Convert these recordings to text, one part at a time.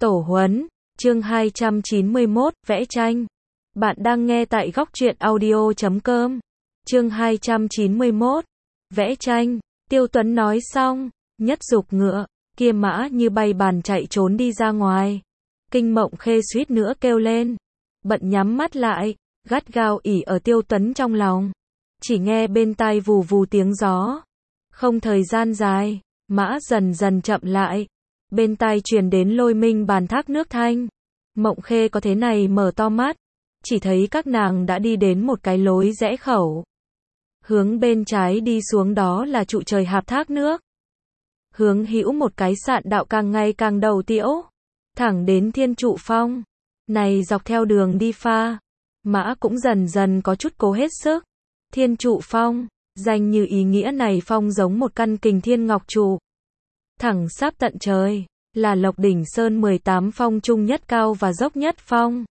Tổ huấn, chương 291, vẽ tranh. Bạn đang nghe tại góc truyện audio.com. Chương 291, vẽ tranh. Tiêu Tuấn nói xong, nhất giục ngựa, kia mã như bay bàn chạy trốn đi ra ngoài. Kinh Mộng Khê suýt nữa kêu lên, bận nhắm mắt lại, gắt gao ỉ ở Tiêu Tuấn trong lòng. Chỉ nghe bên tai vù vù tiếng gió. Không thời gian dài, mã dần dần chậm lại. Bên tai truyền đến lôi minh bàn thác nước thanh. Mộng Khê có thế này mở to mắt, chỉ thấy các nàng đã đi đến một cái lối rẽ khẩu. Hướng bên trái đi xuống đó là trụ trời hạp thác nước. Hướng hữu một cái sạn đạo càng ngày càng đầu tiễu, thẳng đến Thiên Trụ Phong. Này dọc theo đường đi pha, mã cũng dần dần có chút cố hết sức. Thiên Trụ Phong, danh như ý nghĩa này phong giống một căn kình thiên ngọc trụ. Thẳng sáp tận trời, là Lộc Đỉnh Sơn 18 phong trung nhất cao và dốc nhất phong.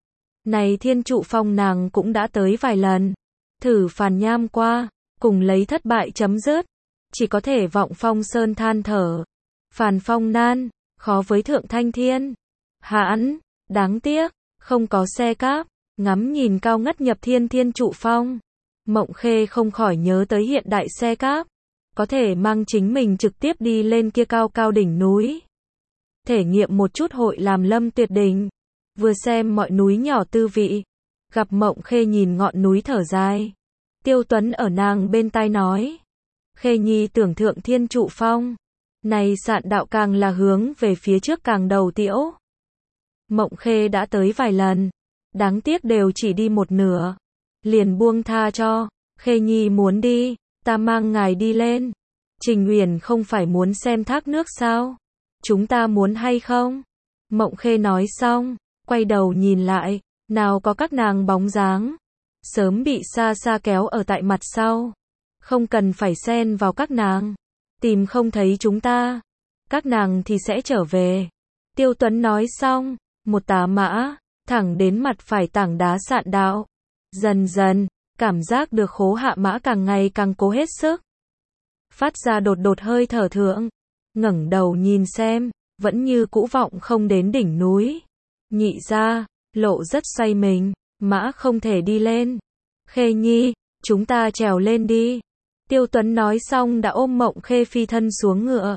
Này Thiên Trụ Phong nàng cũng đã tới vài lần, thử phàn nham qua, cùng lấy thất bại chấm dứt. Chỉ có thể vọng phong sơn than thở. Phàn phong nan, khó với thượng thanh thiên. Hãn, đáng tiếc, không có xe cáp. Ngắm nhìn cao ngất nhập thiên Thiên Trụ Phong. Mộng Khê không khỏi nhớ tới hiện đại xe cáp. Có thể mang chính mình trực tiếp đi lên kia cao cao đỉnh núi. Thể nghiệm một chút hội làm lâm tuyệt đỉnh. Vừa xem mọi núi nhỏ tư vị. Gặp Mộng Khê nhìn ngọn núi thở dài. Tiêu Tuấn ở nàng bên tai nói. Khê nhi tưởng thượng Thiên Trụ Phong. Này sạn đạo càng là hướng về phía trước càng đầu tiễu. Mộng Khê đã tới vài lần. Đáng tiếc đều chỉ đi một nửa. Liền buông tha cho. Khê nhi muốn đi, ta mang ngài đi lên. Trình Uyển không phải muốn xem thác nước sao? Chúng ta muốn hay không? Mộng Khê nói xong, quay đầu nhìn lại, nào có các nàng bóng dáng. Sớm bị xa xa kéo ở tại mặt sau. Không cần phải xen vào các nàng. Tìm không thấy chúng ta. Các nàng thì sẽ trở về. Tiêu Tuấn nói xong, một tá mã, thẳng đến mặt phải tảng đá sạn đạo. Dần dần, cảm giác được khố hạ mã càng ngày càng cố hết sức. Phát ra đột đột hơi thở thượng. Ngẩng đầu nhìn xem, vẫn như cũ vọng không đến đỉnh núi. Nhị ra, lộ rất say mình, mã không thể đi lên. Khê nhi, chúng ta trèo lên đi. Tiêu Tuấn nói xong đã ôm Mộng Khê phi thân xuống ngựa.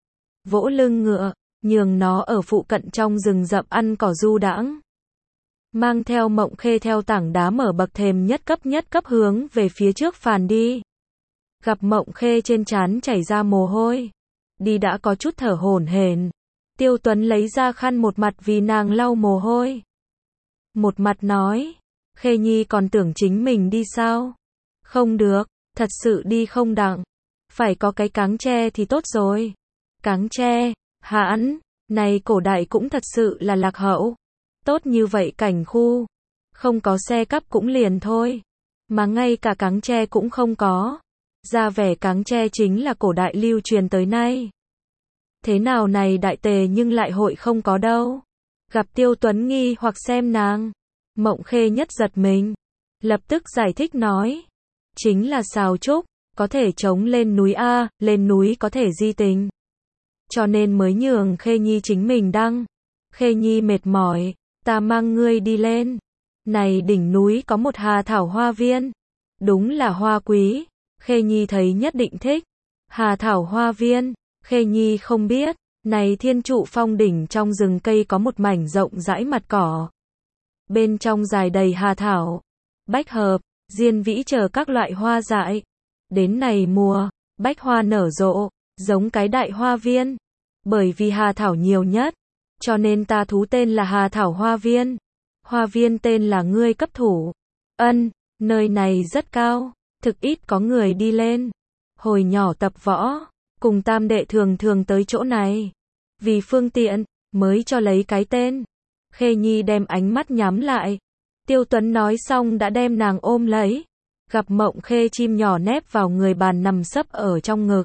Vỗ lưng ngựa, nhường nó ở phụ cận trong rừng rậm ăn cỏ du đãng. Mang theo Mộng Khê theo tảng đá mở bậc thềm nhất cấp hướng về phía trước phàn đi. Gặp Mộng Khê trên trán chảy ra mồ hôi. Đi đã có chút thở hổn hển. Tiêu Tuấn lấy ra khăn một mặt vì nàng lau mồ hôi. Một mặt nói. Khê nhi còn tưởng chính mình đi sao? Không được, thật sự đi không đặng. Phải có cái cáng tre thì tốt rồi. Cáng tre, hãn, này cổ đại cũng thật sự là lạc hậu. Tốt như vậy cảnh khu. Không có xe cắp cũng liền thôi. Mà ngay cả cáng tre cũng không có. Ra vẻ cáng tre chính là cổ đại lưu truyền tới nay. Thế nào này đại tề nhưng lại hội không có đâu. Gặp Tiêu Tuấn nghi hoặc xem nàng. Mộng Khê nhất giật mình. Lập tức giải thích nói. Chính là sào trúc, có thể chống lên núi A, lên núi có thể di tình. Cho nên mới nhường Khê nhi chính mình đăng. Khê nhi mệt mỏi, ta mang ngươi đi lên. Này đỉnh núi có một hà thảo hoa viên. Đúng là hoa quý. Khê nhi thấy nhất định thích. Hà thảo hoa viên, Khê nhi không biết. Này Thiên Trụ Phong đỉnh trong rừng cây có một mảnh rộng rãi mặt cỏ. Bên trong dài đầy hà thảo, bách hợp, diên vĩ chờ các loại hoa dại. Đến này mùa, bách hoa nở rộ, giống cái đại hoa viên. Bởi vì hà thảo nhiều nhất, cho nên ta thú tên là Hà Thảo Hoa Viên. Hoa viên tên là ngươi cấp thủ. Ân, nơi này rất cao, thực ít có người đi lên. Hồi nhỏ tập võ, cùng tam đệ thường thường tới chỗ này. Vì phương tiện, mới cho lấy cái tên. Khê nhi đem ánh mắt nhắm lại. Tiêu Tuấn nói xong đã đem nàng ôm lấy. Gặp Mộng Khê chim nhỏ nép vào người bàn nằm sấp ở trong ngực.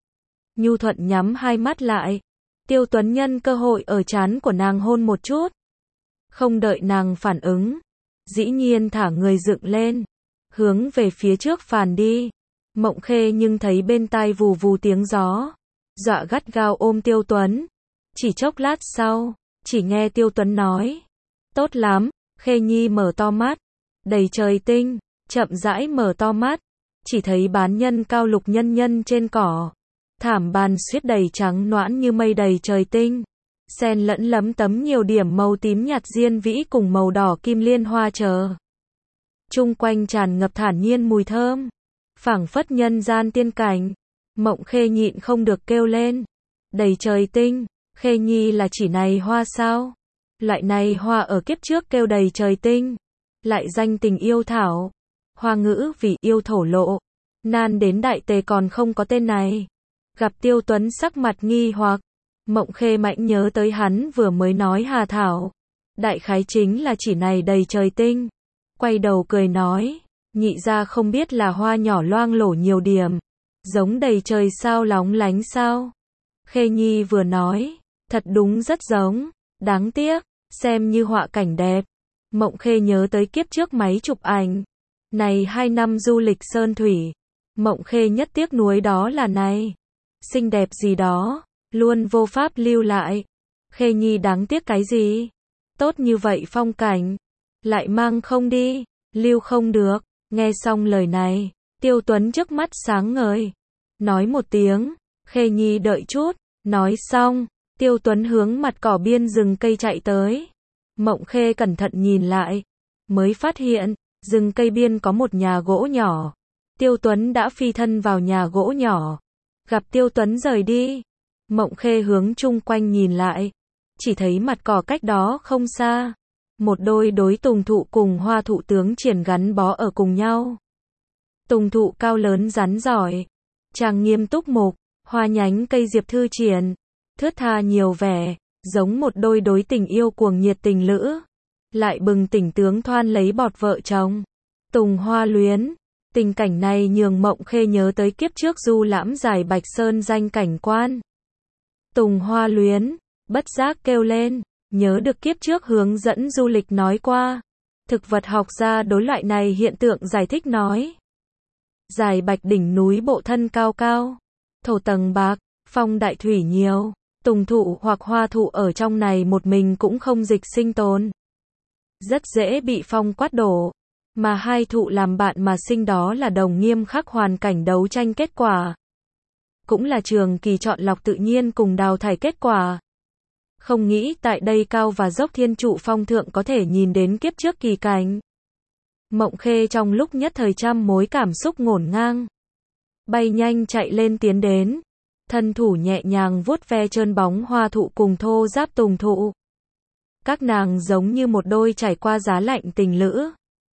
Nhu thuận nhắm hai mắt lại. Tiêu Tuấn nhân cơ hội ở trán của nàng hôn một chút. Không đợi nàng phản ứng. Dĩ nhiên thả người dựng lên. Hướng về phía trước phàn đi. Mộng Khê nhưng thấy bên tai vù vù tiếng gió. Dọa gắt gao ôm Tiêu Tuấn. Chỉ chốc lát sau, Chỉ nghe Tiêu Tuấn nói, tốt lắm, Khê Nhi mở to mắt, đầy trời tinh, chậm rãi mở to mắt, chỉ thấy bán nhân cao lục nhân nhân trên cỏ, thảm bàn suyết đầy trắng noãn như mây đầy trời tinh, xen lẫn lấm tấm nhiều điểm màu tím nhạt diên vĩ cùng màu đỏ kim liên hoa chờ. Chung quanh tràn ngập thản nhiên mùi thơm, phảng phất nhân gian tiên cảnh. Mộng Khê nhịn không được kêu lên, đầy trời tinh, Khê Nhi là chỉ này hoa sao? Loại này hoa ở kiếp trước kêu đầy trời tinh, lại danh tình yêu thảo, hoa ngữ vì yêu thổ lộ, nan đến đại tề còn không có tên này. Gặp Tiêu Tuấn sắc mặt nghi hoặc, Mộng Khê mạnh nhớ tới hắn vừa mới nói hà thảo, đại khái chính là chỉ này đầy trời tinh, quay đầu cười nói, nhị gia không biết là hoa nhỏ loang lổ nhiều điểm, giống đầy trời sao lóng lánh sao? Khê Nhi vừa nói, thật đúng rất giống, đáng tiếc, xem như họa cảnh đẹp. Mộng Khê nhớ tới kiếp trước máy chụp ảnh, này 2 năm du lịch sơn thủy, Mộng Khê nhất tiếc nuối đó là này, xinh đẹp gì đó, luôn vô pháp lưu lại. Khê Nhi đáng tiếc cái gì? Tốt như vậy phong cảnh, lại mang không đi, lưu không được. Nghe xong lời này, Tiêu Tuấn trước mắt sáng ngời, nói một tiếng, Khê Nhi đợi chút. Nói xong, Tiêu Tuấn hướng mặt cỏ biên rừng cây chạy tới. Mộng Khê cẩn thận nhìn lại, mới phát hiện, rừng cây biên có một nhà gỗ nhỏ. Tiêu Tuấn đã phi thân vào nhà gỗ nhỏ. Gặp Tiêu Tuấn rời đi, Mộng Khê hướng chung quanh nhìn lại, chỉ thấy mặt cỏ cách đó không xa, một đôi đối tùng thụ cùng hoa thụ tướng triển gắn bó ở cùng nhau. Tùng thụ cao lớn rắn giỏi, trang nghiêm túc mục, hoa nhánh cây diệp thư triển, thướt tha nhiều vẻ, giống một đôi đối tình yêu cuồng nhiệt tình lữ, lại bừng tỉnh tướng thoan lấy bọt vợ chồng. Tùng hoa luyến, tình cảnh này nhường Mộng Khê nhớ tới kiếp trước du lãm giải Bạch Sơn danh cảnh quan. Tùng hoa luyến, bất giác kêu lên, nhớ được kiếp trước hướng dẫn du lịch nói qua. Thực vật học gia đối loại này hiện tượng giải thích nói. Giải Bạch đỉnh núi bộ thân cao cao, thổ tầng bạc, phong đại thủy nhiều, tùng thụ hoặc hoa thụ ở trong này một mình cũng không dịch sinh tồn. Rất dễ bị phong quát đổ, mà hai thụ làm bạn mà sinh đó là đồng nghiêm khắc hoàn cảnh đấu tranh kết quả. Cũng là trường kỳ chọn lọc tự nhiên cùng đào thải kết quả. Không nghĩ tại đây cao và dốc thiên trụ phong thượng có thể nhìn đến kiếp trước kỳ cảnh. Mộng Khê trong lúc nhất thời trăm mối cảm xúc ngổn ngang, bay nhanh chạy lên tiến đến, thân thủ nhẹ nhàng vuốt ve trơn bóng hoa thụ cùng thô giáp tùng thụ. Các nàng giống như một đôi trải qua giá lạnh tình lữ.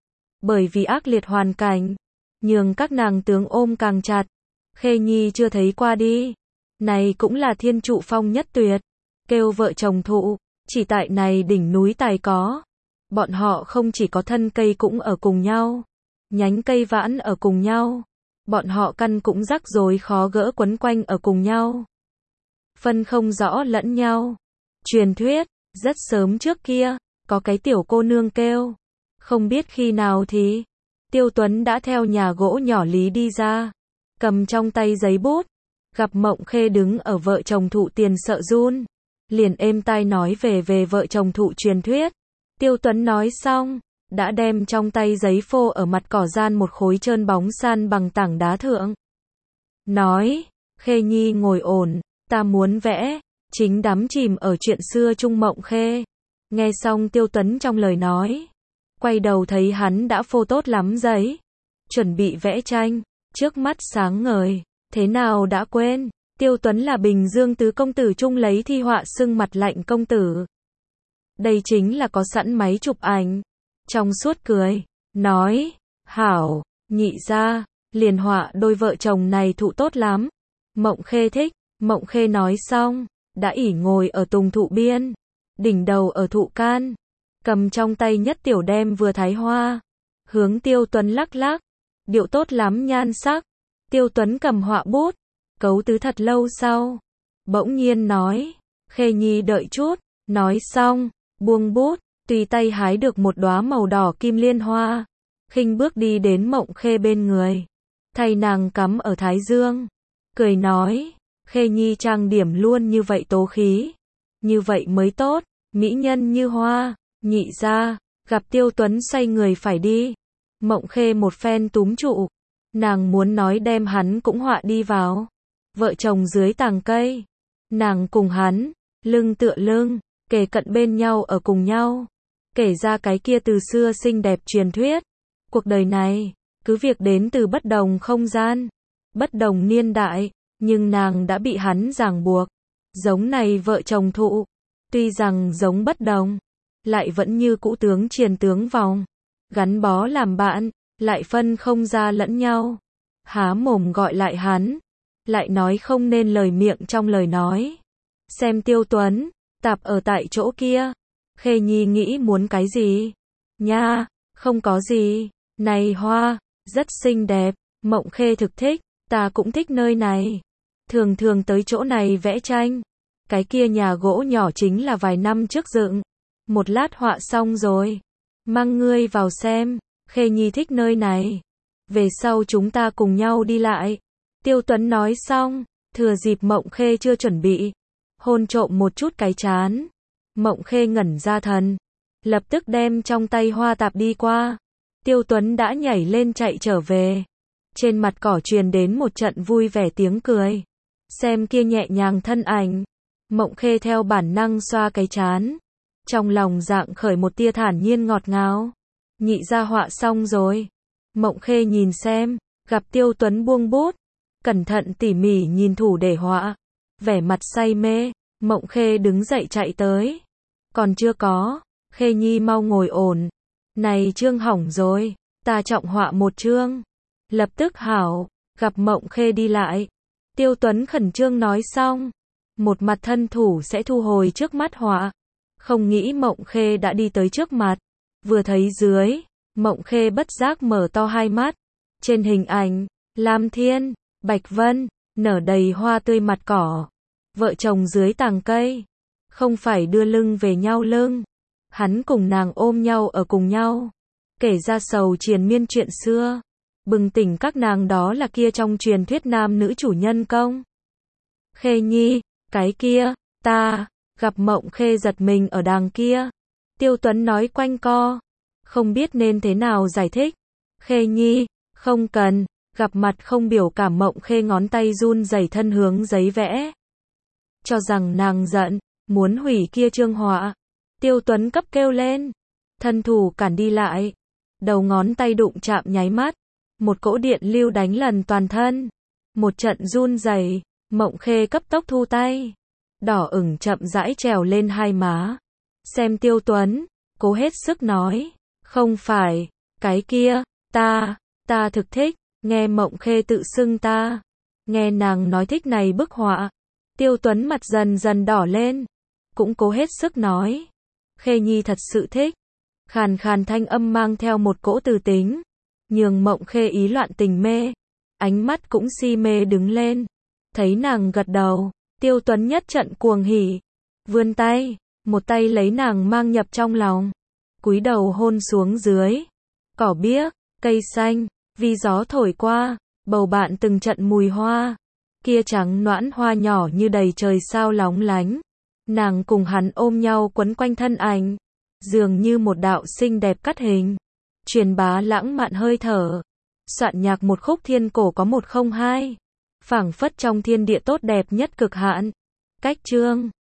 Bởi vì ác liệt hoàn cảnh, nhường các nàng tướng ôm càng chặt. Khê Nhi chưa thấy qua đi, này cũng là thiên trụ phong nhất tuyệt, kêu vợ chồng thụ, chỉ tại này đỉnh núi tài có. Bọn họ không chỉ có thân cây cũng ở cùng nhau, nhánh cây vãn ở cùng nhau, bọn họ căn cũng rắc rối khó gỡ quấn quanh ở cùng nhau, phân không rõ lẫn nhau. Truyền thuyết, rất sớm trước kia, có cái tiểu cô nương kêu, không biết khi nào thì, Tiêu Tuấn đã theo nhà gỗ nhỏ lý đi ra, cầm trong tay giấy bút, gặp Mộng Khê đứng ở vợ chồng thụ tiền sợ run, liền êm tai nói về vợ chồng thụ truyền thuyết. Tiêu Tuấn nói xong, đã đem trong tay giấy phô ở mặt cỏ gian một khối trơn bóng san bằng tảng đá thượng. Nói, Khê Nhi ngồi ổn, ta muốn vẽ, chính đắm chìm ở chuyện xưa chung Mộng Khê. Nghe xong Tiêu Tuấn trong lời nói, quay đầu thấy hắn đã phô tốt lắm giấy, chuẩn bị vẽ tranh, trước mắt sáng ngời, thế nào đã quên, Tiêu Tuấn là Bình Dương tứ công tử chung lấy thi họa xưng mặt lạnh công tử. Đây chính là có sẵn máy chụp ảnh. Trong suốt cười, nói, hảo, nhị gia, liền họa đôi vợ chồng này thụ tốt lắm. Mộng Khê thích, Mộng Khê nói xong, đã ỉ ngồi ở tùng thụ biên, đỉnh đầu ở thụ can, cầm trong tay nhất tiểu đem vừa thái hoa, hướng Tiêu Tuấn lắc lắc, điệu tốt lắm nhan sắc. Tiêu Tuấn cầm họa bút, cấu tứ thật lâu sau, bỗng nhiên nói, Khê Nhi đợi chút, nói xong, buông bút, tùy tay hái được một đóa màu đỏ kim liên hoa, khinh bước đi đến Mộng Khê bên người, thay nàng cắm ở thái dương, cười nói, Khê Nhi trang điểm luôn như vậy tố khí, như vậy mới tốt. mỹ nhân như hoa. Nhị gia, gặp Tiêu Tuấn xoay người phải đi. Mộng Khê một phen túm trụ. Nàng muốn nói đem hắn cũng họa đi vào. Vợ chồng dưới tàng cây. Nàng cùng hắn, lưng tựa lưng, kề cận bên nhau ở cùng nhau. Kể ra cái kia từ xưa xinh đẹp truyền thuyết. Cuộc đời này, cứ việc đến từ bất đồng không gian, bất đồng niên đại, nhưng nàng đã bị hắn ràng buộc. Giống này vợ chồng thụ, tuy rằng giống bất đồng, lại vẫn như cũ tướng triền tướng vòng. Gắn bó làm bạn, lại phân không ra lẫn nhau. Há mồm gọi lại hắn, lại nói không nên lời miệng trong lời nói. Xem Tiêu Tuấn, tạp ở tại chỗ kia. Khê Nhi nghĩ muốn cái gì? Nha, không có gì. Này hoa, rất xinh đẹp. Mộng Khê thực thích, ta cũng thích nơi này. Thường thường tới chỗ này vẽ tranh. Cái kia nhà gỗ nhỏ chính là vài năm trước dựng. Một lát họa xong rồi. Mang ngươi vào xem. Khê Nhi thích nơi này. Về sau chúng ta cùng nhau đi lại. Tiêu Tuấn nói xong, thừa dịp Mộng Khê chưa chuẩn bị, hôn trộm một chút cái trán. Mộng Khê ngẩn ra thần, lập tức đem trong tay hoa tạp đi qua. Tiêu Tuấn đã nhảy lên chạy trở về. Trên mặt cỏ truyền đến một trận vui vẻ tiếng cười. Xem kia nhẹ nhàng thân ảnh. Mộng Khê theo bản năng xoa cái trán. Trong lòng dạng khởi một tia thản nhiên ngọt ngào. Nhị gia họa xong rồi. Mộng Khê nhìn xem, gặp Tiêu Tuấn buông bút. Cẩn thận tỉ mỉ nhìn thủ để họa. Vẻ mặt say mê, Mộng Khê đứng dậy chạy tới. Còn chưa có, Khê Nhi mau ngồi ổn. Này chương hỏng rồi, ta trọng họa một chương. Lập tức hảo, gặp Mộng Khê đi lại. Tiêu Tuấn khẩn trương nói xong. Một mặt thân thủ sẽ thu hồi trước mắt họa. Không nghĩ Mộng Khê đã đi tới trước mặt. Vừa thấy dưới, Mộng Khê bất giác mở to hai mắt. Trên hình ảnh, Lam Thiên, Bạch Vân, nở đầy hoa tươi mặt cỏ. Vợ chồng dưới tàng cây. Không phải đưa lưng về nhau lưng. Hắn cùng nàng ôm nhau ở cùng nhau. Kể ra sầu triền miên chuyện xưa. Bừng tỉnh các nàng đó là kia trong truyền thuyết nam nữ chủ nhân công. Khê Nhi, cái kia, ta, gặp Mộng Khê giật mình ở đàng kia. Tiêu Tuấn nói quanh co. Không biết nên thế nào giải thích. Khê Nhi, không cần. Gặp mặt không biểu cảm Mộng Khê ngón tay run rẩy thân hướng giấy vẽ. Cho rằng nàng giận, muốn hủy kia chương họa. Tiêu Tuấn cấp kêu lên. Thân thủ cản đi lại. Đầu ngón tay đụng chạm nháy mắt. Một cỗ điện lưu đánh lần toàn thân. Một trận run rẩy, Mộng Khê cấp tốc thu tay. Đỏ ửng chậm rãi trèo lên hai má. Xem Tiêu Tuấn, cố hết sức nói. Không phải, cái kia, ta thực thích. Nghe Mộng Khê tự xưng ta. Nghe nàng nói thích này bức họa. Tiêu Tuấn mặt dần dần đỏ lên. Cũng cố hết sức nói. Khê Nhi thật sự thích. Khàn khàn thanh âm mang theo một cỗ từ tính. Nhường Mộng Khê ý loạn tình mê. Ánh mắt cũng si mê đứng lên. Thấy nàng gật đầu. Tiêu Tuấn nhất trận cuồng hỉ. Vươn tay. Một tay lấy nàng mang nhập trong lòng. Cúi đầu hôn xuống dưới. Cỏ biếc, cây xanh. Vì gió thổi qua, bầu bạn từng trận mùi hoa. Kia trắng noãn hoa nhỏ như đầy trời sao lóng lánh. Nàng cùng hắn ôm nhau quấn quanh thân ảnh. Dường như một đạo xinh đẹp cắt hình. Truyền bá lãng mạn hơi thở. Soạn nhạc một khúc thiên cổ có 102. Phảng phất trong thiên địa tốt đẹp nhất cực hạn. Cách chương